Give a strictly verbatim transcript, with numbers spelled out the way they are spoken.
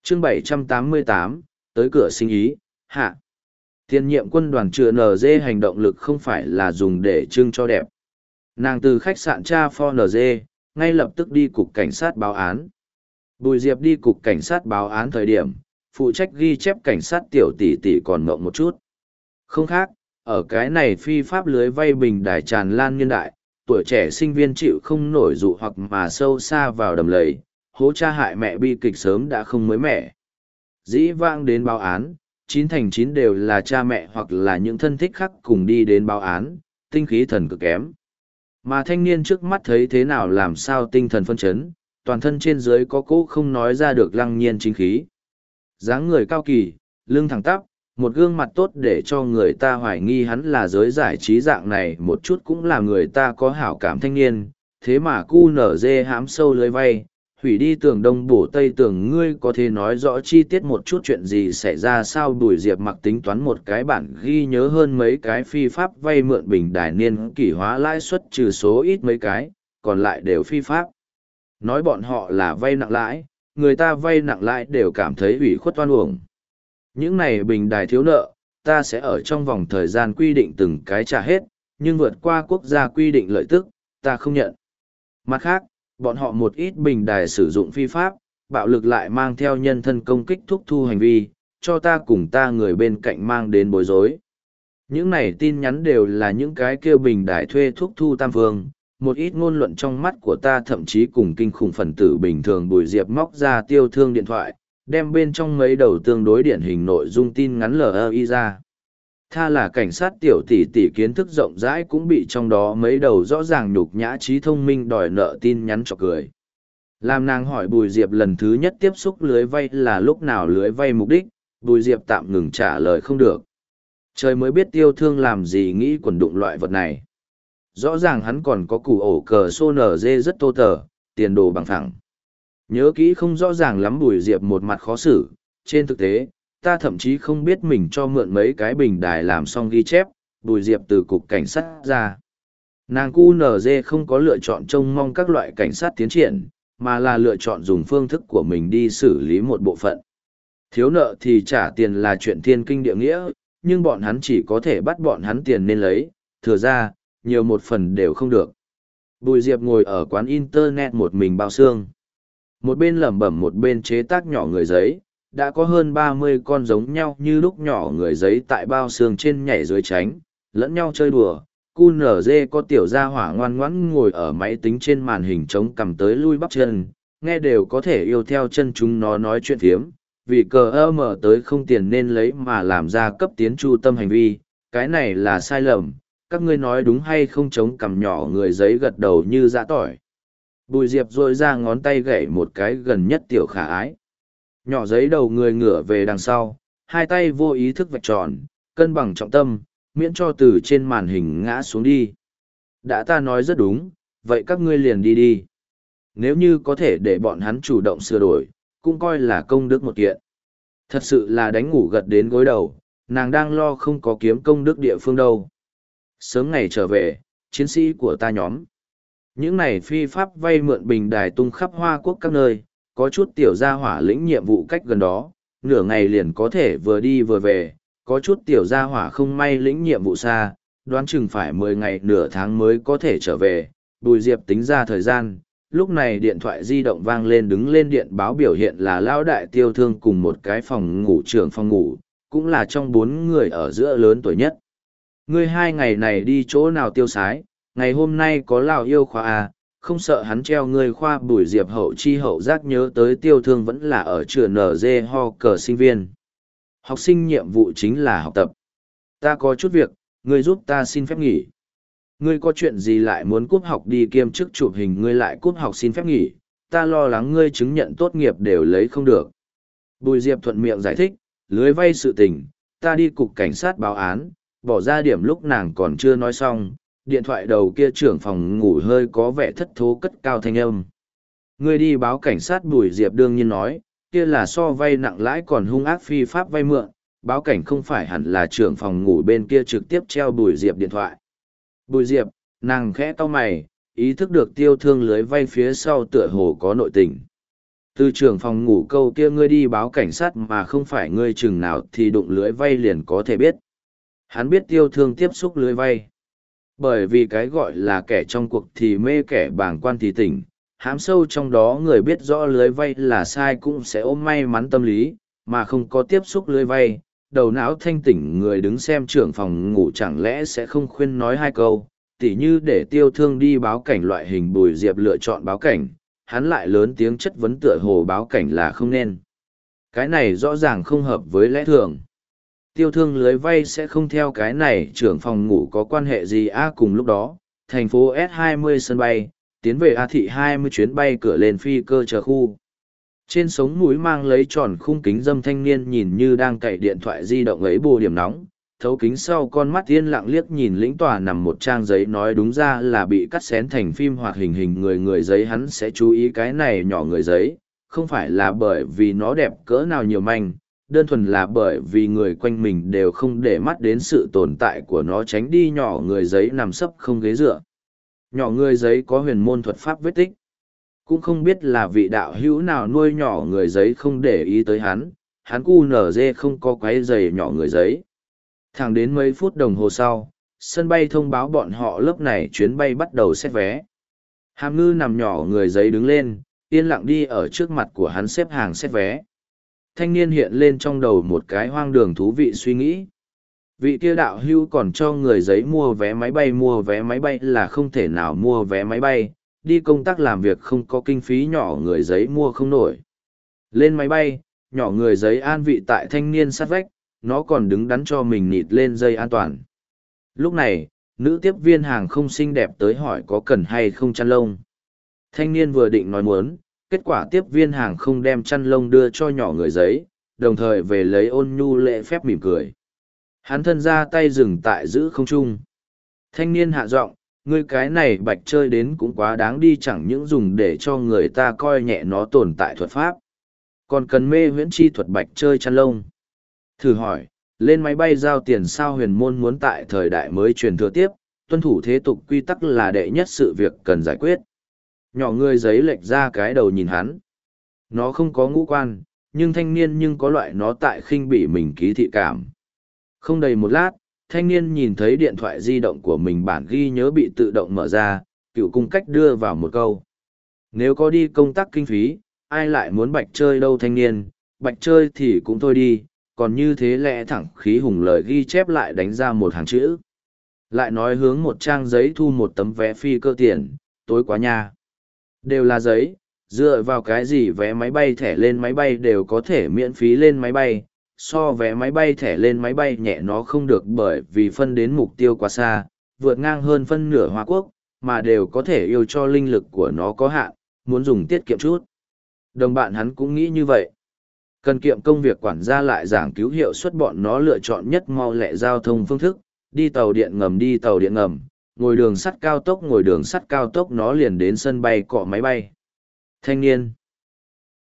chương bảy trăm tám mươi tám, tới cửa sinh ý, hạ. Tiền nhiệm quân đoàn chữa en giê hành động lực không phải là dùng để trưng cho đẹp. Nàng từ khách sạn Cha For en giê, ngay lập tức đi cục cảnh sát báo án. Bùi Diệp đi cục cảnh sát báo án thời điểm, phụ trách ghi chép cảnh sát tiểu tỷ tỷ còn ngộng một chút. Không khác, ở cái này phi pháp lưới vay bình đài tràn lan niên đại, tuổi trẻ sinh viên chịu không nổi dụ hoặc mà sâu xa vào đầm lầy, hố cha hại mẹ bi kịch sớm đã không mới mẻ. Dĩ vãng đến báo án, chín thành chín đều là cha mẹ hoặc là những thân thích khác cùng đi đến báo án, tinh khí thần cực kém. Mà thanh niên trước mắt thấy thế nào làm sao tinh thần phân chấn, toàn thân trên dưới có cỗ không nói ra được lăng nhiên chính khí. Dáng người cao kỳ, lưng thẳng tắp, một gương mặt tốt để cho người ta hoài nghi hắn là giới giải trí dạng này một chút cũng là người ta có hảo cảm thanh niên, thế mà cu nở dê hãm sâu lưới vay, hủy đi tường đông bổ tây tường, ngươi có thể nói rõ chi tiết một chút chuyện gì xảy ra sao? Bùi Diệp mặc tính toán một cái bản ghi nhớ hơn mấy cái phi pháp vay mượn bình đài niên kỷ hóa lãi suất trừ số ít mấy cái, còn lại đều phi pháp. Nói bọn họ là vay nặng lãi, người ta vay nặng lãi đều cảm thấy ủy khuất oan uổng. Những này bình đài thiếu nợ, ta sẽ ở trong vòng thời gian quy định từng cái trả hết, nhưng vượt qua quốc gia quy định lợi tức, ta không nhận. Mặt khác, bọn họ một ít bình đài sử dụng phi pháp, bạo lực lại mang theo nhân thân công kích thúc thu hành vi, cho ta cùng ta người bên cạnh mang đến bối rối. Những này tin nhắn đều là những cái kêu bình đài thuê thuốc thu tam phương, một ít ngôn luận trong mắt của ta thậm chí cùng kinh khủng phần tử bình thường. Bùi Diệp móc ra tiêu thương điện thoại, đem bên trong mấy đầu tương đối điển hình nội dung tin ngắn lờ i ra. Tha là cảnh sát tiểu tỷ tỷ kiến thức rộng rãi cũng bị trong đó mấy đầu rõ ràng nhục nhã trí thông minh đòi nợ tin nhắn cho cười. Làm nàng hỏi Bùi Diệp lần thứ nhất tiếp xúc lưới vay là lúc nào, lưới vay mục đích, Bùi Diệp tạm ngừng trả lời không được. Trời mới biết tiêu thương làm gì nghĩ quần đụng loại vật này. Rõ ràng hắn còn có củ ổ cờ xô nở dê rất tô tờ, tiền đồ bằng phẳng. Nhớ kỹ không rõ ràng lắm. Bùi Diệp một mặt khó xử, trên thực tế, ta thậm chí không biết mình cho mượn mấy cái bình đài làm xong ghi chép. Bùi Diệp từ cục cảnh sát ra. Nàng cu nở dê không có lựa chọn trông mong các loại cảnh sát tiến triển, mà là lựa chọn dùng phương thức của mình đi xử lý một bộ phận. Thiếu nợ thì trả tiền là chuyện thiên kinh địa nghĩa, nhưng bọn hắn chỉ có thể bắt bọn hắn tiền nên lấy, thừa ra, nhiều một phần đều không được. Bùi Diệp ngồi ở quán internet một mình bao xương. Một bên lẩm bẩm một bên chế tác nhỏ người giấy, đã có hơn ba mươi con giống nhau như lúc nhỏ người giấy tại bao xương trên nhảy dưới tránh, lẫn nhau chơi đùa. Cu nở dê có tiểu gia hỏa ngoan ngoãn ngồi ở máy tính trên màn hình trống cầm tới lui bắp chân, nghe đều có thể yêu theo chân chúng nó nói chuyện phiếm, vì cờ ơ mở tới không tiền nên lấy mà làm ra cấp tiến chu tâm hành vi, cái này là sai lầm, các ngươi nói đúng hay không? Trống cầm nhỏ người giấy gật đầu như dã tỏi. Bùi Diệp rôi ra ngón tay gậy một cái gần nhất tiểu khả ái. Nhỏ giấy đầu người ngửa về đằng sau, hai tay vô ý thức vạch tròn, cân bằng trọng tâm, miễn cho từ trên màn hình ngã xuống đi. Đã ta nói rất đúng, vậy các ngươi liền đi đi. Nếu như có thể để bọn hắn chủ động sửa đổi, cũng coi là công đức một kiện. Thật sự là đánh ngủ gật đến gối đầu, nàng đang lo không có kiếm công đức địa phương đâu. Sớm ngày trở về, chiến sĩ của ta nhóm. Những này phi pháp vay mượn bình đài tung khắp Hoa Quốc các nơi, có chút tiểu gia hỏa lĩnh nhiệm vụ cách gần đó, nửa ngày liền có thể vừa đi vừa về, có chút tiểu gia hỏa không may lĩnh nhiệm vụ xa, đoán chừng phải mười ngày nửa tháng mới có thể trở về. Bùi Diệp tính ra thời gian, lúc này điện thoại di động vang lên, đứng lên điện báo biểu hiện là Lão đại tiêu thương cùng một cái phòng ngủ trưởng phòng ngủ, cũng là trong bốn người ở giữa lớn tuổi nhất. Ngươi hai ngày này đi chỗ nào tiêu sái, ngày hôm nay có Lào yêu khoa à, không sợ hắn treo ngươi khoa? Bùi Diệp hậu chi hậu giác nhớ tới tiêu thương vẫn là ở trường en giê ho cờ sinh viên. Học sinh nhiệm vụ chính là học tập. Ta có chút việc, ngươi giúp ta xin phép nghỉ. Ngươi có chuyện gì lại muốn cúp học đi kiêm chức chụp hình, ngươi lại cúp học xin phép nghỉ, ta lo lắng ngươi chứng nhận tốt nghiệp đều lấy không được. Bùi Diệp thuận miệng giải thích, lưới vay sự tình, ta đi cục cảnh sát báo án, bỏ ra điểm. Lúc nàng còn chưa nói xong, điện thoại đầu kia trưởng phòng ngủ hơi có vẻ thất thố cất cao thanh âm. Ngươi đi báo cảnh sát? Bùi Diệp đương nhiên nói, kia là so vay nặng lãi còn hung ác phi pháp vay mượn, báo cảnh không phải hẳn là trưởng phòng ngủ bên kia trực tiếp treo Bùi Diệp điện thoại. Bùi Diệp, nàng khẽ cau mày, ý thức được tiêu thương lưới vay phía sau tựa hồ có nội tình. Từ trưởng phòng ngủ câu kia ngươi đi báo cảnh sát mà không phải ngươi chừng nào thì đụng lưới vay liền có thể biết. Hắn biết Tiêu Thương tiếp xúc lưới vay. Bởi vì cái gọi là kẻ trong cuộc thì mê, kẻ bàng quan thì tỉnh, hãm sâu trong đó người biết rõ lưới vay là sai cũng sẽ ôm may mắn tâm lý, mà không có tiếp xúc lưới vay. Đầu não thanh tỉnh người đứng xem trưởng phòng ngủ chẳng lẽ sẽ không khuyên nói hai câu, tỉ như để Tiêu Thương đi báo cảnh loại hình. Bùi Diệp lựa chọn báo cảnh, hắn lại lớn tiếng chất vấn tựa hồ báo cảnh là không nên. Cái này rõ ràng không hợp với lẽ thường. Tiêu Thương lưới vay sẽ không theo cái này trưởng phòng ngủ có quan hệ gì a. Cùng lúc đó, thành phố S hai mươi sân bay, tiến về A thị hai mươi chuyến bay cửa lên phi cơ chờ khu. Trên sống mũi mang lấy tròn khung kính dâm thanh niên nhìn như đang cậy điện thoại di động ấy bù điểm nóng, thấu kính sau con mắt yên lặng liếc nhìn lĩnh tòa nằm một trang giấy, nói đúng ra là bị cắt xén thành phim hoạt hình hình người người giấy. Hắn sẽ chú ý cái này nhỏ người giấy, không phải là bởi vì nó đẹp cỡ nào nhiều manh, đơn thuần là bởi vì người quanh mình đều không để mắt đến sự tồn tại của nó. Tránh đi nhỏ người giấy nằm sấp không ghế dựa. Nhỏ người giấy có huyền môn thuật pháp vết tích. Cũng không biết là vị đạo hữu nào nuôi nhỏ người giấy không để ý tới hắn, hắn cu nở dê không có quấy giày nhỏ người giấy. Thẳng đến mấy phút đồng hồ sau, sân bay thông báo bọn họ lớp này chuyến bay bắt đầu xét vé. Hàm Ngư nằm nhỏ người giấy đứng lên, yên lặng đi ở trước mặt của hắn xếp hàng xét vé. Thanh niên hiện lên trong đầu một cái hoang đường thú vị suy nghĩ. Vị kia đạo hưu còn cho người giấy mua vé máy bay, mua vé máy bay là không thể nào mua vé máy bay, đi công tác làm việc không có kinh phí, nhỏ người giấy mua không nổi. Lên máy bay, nhỏ người giấy an vị tại thanh niên sát vách, nó còn đứng đắn cho mình nịt lên dây an toàn. Lúc này, nữ tiếp viên hàng không xinh đẹp tới hỏi có cần hay không chăn lông. Thanh niên vừa định nói muốn, kết quả tiếp viên hàng không đem chăn lông đưa cho nhỏ người giấy, đồng thời về lấy ôn nhu lễ phép mỉm cười. Hắn thân ra tay dừng tại giữ không trung. Thanh niên hạ giọng, ngươi cái này bạch chơi đến cũng quá đáng đi, chẳng những dùng để cho người ta coi nhẹ nó tồn tại thuật pháp, còn cần mê huyễn chi thuật bạch chơi chăn lông. Thử hỏi, lên máy bay giao tiền sao? Huyền môn muốn tại thời đại mới truyền thừa tiếp, tuân thủ thế tục quy tắc là đệ nhất sự việc cần giải quyết. Nhỏ người giấy lệch ra cái đầu nhìn hắn. Nó không có ngũ quan, nhưng thanh niên nhưng có loại nó tại khinh bỉ mình ký thị cảm. Không đầy một lát, thanh niên nhìn thấy điện thoại di động của mình bản ghi nhớ bị tự động mở ra, cựu cung cách đưa vào một câu. Nếu có đi công tác kinh phí, ai lại muốn bạch chơi đâu thanh niên, bạch chơi thì cũng thôi đi, còn như thế lẽ thẳng khí hùng lời ghi chép lại đánh ra một hàng chữ. Lại nói hướng một trang giấy thu một tấm vé phi cơ tiền, tối quá nha. Đều là giấy, dựa vào cái gì vé máy bay thẻ lên máy bay đều có thể miễn phí lên máy bay, so vé máy bay thẻ lên máy bay nhẹ nó không được, bởi vì phân đến mục tiêu quá xa, vượt ngang hơn phân nửa Hoa Quốc, mà đều có thể yêu cho linh lực của nó có hạn, muốn dùng tiết kiệm chút. Đồng bạn hắn cũng nghĩ như vậy. Cần kiệm công việc quản gia lại giảng cứu hiệu suất, bọn nó lựa chọn nhất mau lẹ giao thông phương thức, đi tàu điện ngầm đi tàu điện ngầm, ngồi đường sắt cao tốc ngồi đường sắt cao tốc, nó liền đến sân bay cọ máy bay. Thanh niên.